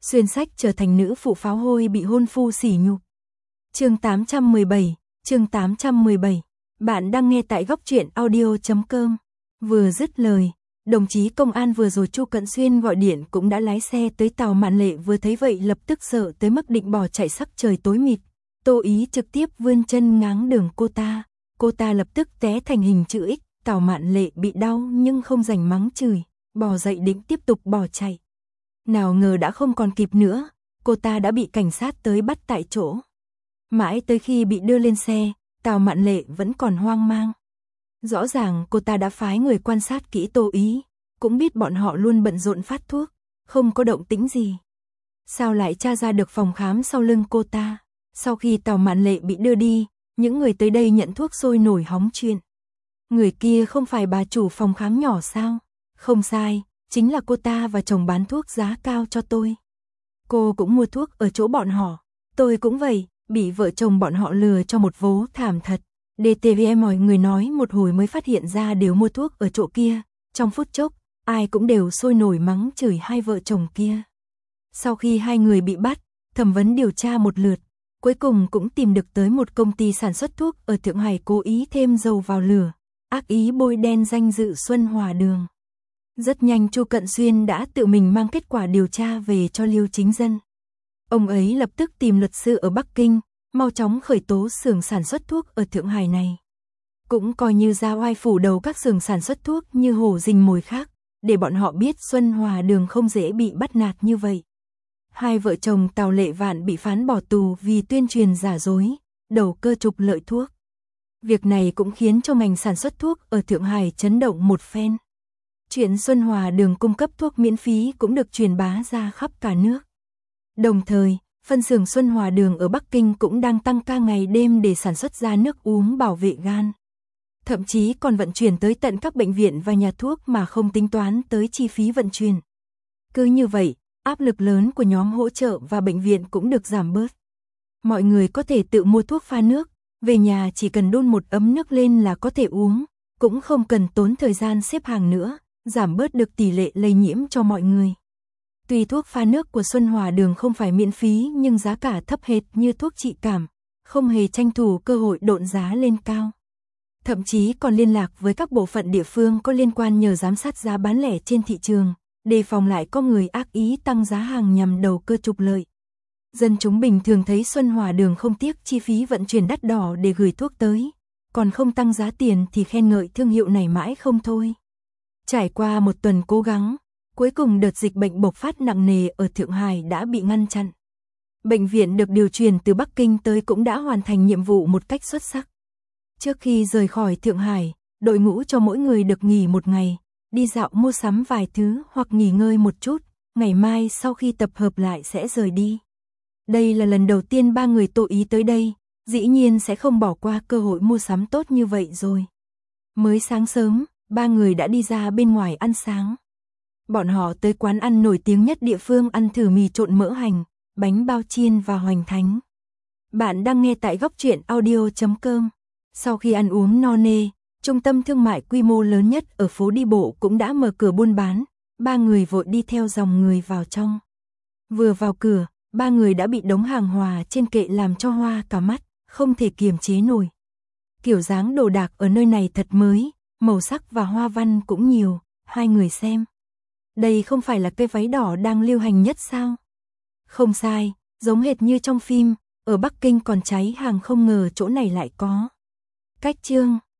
xuyên sách trở thành nữ phụ pháo hôi bị hôn phu sỉ nhục. Chương 817. Bạn đang nghe tại góc truyện audio.com. Vừa dứt lời, đồng chí công an vừa rồi Chu Cận Xuyên gọi điện cũng đã lái xe tới Tào Mạn Lệ, vừa thấy vậy lập tức sợ tới mức định bỏ chạy, sắc trời tối mịt. Tô Ý trực tiếp vươn chân ngáng đường cô ta lập tức té thành hình chữ X. Tào Mạn Lệ bị đau nhưng không rảnh mắng chửi, bò dậy định tiếp tục bỏ chạy. Nào ngờ đã không còn kịp nữa, cô ta đã bị cảnh sát tới bắt tại chỗ. Mãi tới khi bị đưa lên xe, Tào Mạn Lệ vẫn còn hoang mang. Rõ ràng cô ta đã phái người quan sát kỹ Tô Ý, cũng biết bọn họ luôn bận rộn phát thuốc, không có động tĩnh gì. Sao lại tra ra được phòng khám sau lưng cô ta? Sau khi Tào Mạn Lệ bị đưa đi, những người tới đây nhận thuốc sôi nổi hóng chuyện. Người kia không phải bà chủ phòng khám nhỏ sao? Không sai, chính là cô ta và chồng bán thuốc giá cao cho tôi. Cô cũng mua thuốc ở chỗ bọn họ, tôi cũng vậy, bị vợ chồng bọn họ lừa cho một vố thảm thật. DTV mọi người nói một hồi mới phát hiện ra đều mua thuốc ở chỗ kia, trong phút chốc, ai cũng đều sôi nổi mắng chửi hai vợ chồng kia. Sau khi hai người bị bắt, thẩm vấn điều tra một lượt, cuối cùng cũng tìm được tới một công ty sản xuất thuốc ở Thượng Hải cố ý thêm dầu vào lửa, ác ý bôi đen danh dự Xuân Hòa Đường. Rất nhanh Chu Cận Xuyên đã tự mình mang kết quả điều tra về cho Liêu Chính Dân. Ông ấy lập tức tìm luật sư ở Bắc Kinh, mau chóng khởi tố xưởng sản xuất thuốc ở Thượng Hải này. Cũng coi như ra oai phủ đầu các xưởng sản xuất thuốc như hổ rình mồi khác, để bọn họ biết Xuân Hòa Đường không dễ bị bắt nạt như vậy. Hai vợ chồng Tào Lệ Vạn bị phán bỏ tù vì tuyên truyền giả dối, đầu cơ trục lợi thuốc. Việc này cũng khiến cho ngành sản xuất thuốc ở Thượng Hải chấn động một phen. Chuyện Xuân Hòa Đường cung cấp thuốc miễn phí cũng được truyền bá ra khắp cả nước. Đồng thời, phân xưởng Xuân Hòa Đường ở Bắc Kinh cũng đang tăng ca ngày đêm để sản xuất ra nước uống bảo vệ gan. Thậm chí còn vận chuyển tới tận các bệnh viện và nhà thuốc mà không tính toán tới chi phí vận chuyển. Cứ như vậy, áp lực lớn của nhóm hỗ trợ và bệnh viện cũng được giảm bớt. Mọi người có thể tự mua thuốc pha nước, về nhà chỉ cần đun một ấm nước lên là có thể uống, cũng không cần tốn thời gian xếp hàng nữa, giảm bớt được tỷ lệ lây nhiễm cho mọi người. Tuy thuốc pha nước của Xuân Hòa Đường không phải miễn phí nhưng giá cả thấp hệt như thuốc trị cảm, không hề tranh thủ cơ hội độn giá lên cao. Thậm chí còn liên lạc với các bộ phận địa phương có liên quan nhờ giám sát giá bán lẻ trên thị trường, đề phòng lại có người ác ý tăng giá hàng nhằm đầu cơ trục lợi. Dân chúng bình thường thấy Xuân Hòa Đường không tiếc chi phí vận chuyển đắt đỏ để gửi thuốc tới, còn không tăng giá tiền thì khen ngợi thương hiệu này mãi không thôi. Trải qua một tuần cố gắng, cuối cùng đợt dịch bệnh bộc phát nặng nề ở Thượng Hải đã bị ngăn chặn. Bệnh viện được điều chuyển từ Bắc Kinh tới cũng đã hoàn thành nhiệm vụ một cách xuất sắc. Trước khi rời khỏi Thượng Hải, đội ngũ cho mỗi người được nghỉ một ngày, đi dạo mua sắm vài thứ hoặc nghỉ ngơi một chút, ngày mai sau khi tập hợp lại sẽ rời đi. Đây là lần đầu tiên ba người Tô Ý tới đây, dĩ nhiên sẽ không bỏ qua cơ hội mua sắm tốt như vậy rồi. Mới sáng sớm, ba người đã đi ra bên ngoài ăn sáng. Bọn họ tới quán ăn nổi tiếng nhất địa phương ăn thử mì trộn mỡ hành, bánh bao chiên và hoành thánh. Bạn đang nghe tại góc truyện audio.com. Sau khi ăn uống no nê, trung tâm thương mại quy mô lớn nhất ở phố đi bộ cũng đã mở cửa buôn bán, ba người vội đi theo dòng người vào trong. Vừa vào cửa, ba người đã bị đống hàng hóa trên kệ làm cho hoa cả mắt, không thể kiềm chế nổi. Kiểu dáng đồ đạc ở nơi này thật mới, màu sắc và hoa văn cũng nhiều, hai người xem. Đây không phải là cây váy đỏ đang lưu hành nhất sao? Không sai, giống hệt như trong phim, ở Bắc Kinh còn cháy hàng không ngờ chỗ này lại có. Cách chương